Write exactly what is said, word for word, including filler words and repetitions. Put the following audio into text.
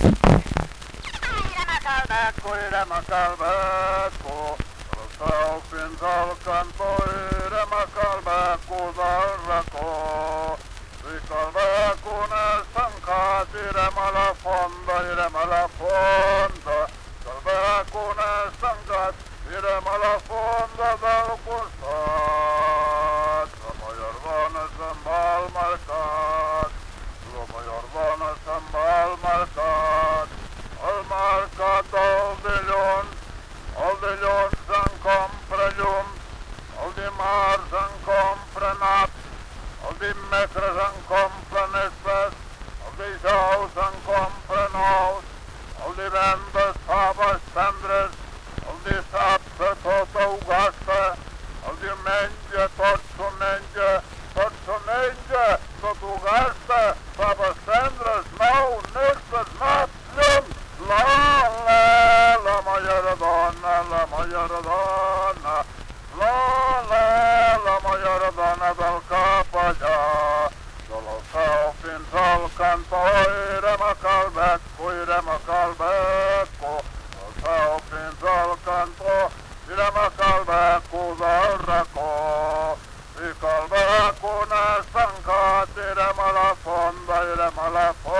Irem a Calbeco, el peu fins al cantó, irem a Calbeco del racó. Si Calbeco n'és tancat, irem a la fonda, irem a la fonda. Calbeco n'és tancat, irem a la fonda del costat. La maior dona se'n va al mercat, la maior dona se'n va al mercat. El mercat del dilluns, el dilluns en compra llums, el dimarts en compra naps, el dimecres en compra nespes, el dijous en compra nous, el divendres faves tendres, el dissabte tot ho gasta, el diumenge tot s'ho menja, tot s'ho menja, tot ho gasta, faves tendres, nous, nespes, naps, llums. La, la, la maior dona, la maior dona, la, la, la maior dona del capellà. De l'Alfeu fins al cantó, irem a Calbeco, irem a Calbeco. L'Alfeu fins al cantó, irem a Calbeco del racó. Si Calbeco n'és tancat, irem a la fonda, irem a la fonda.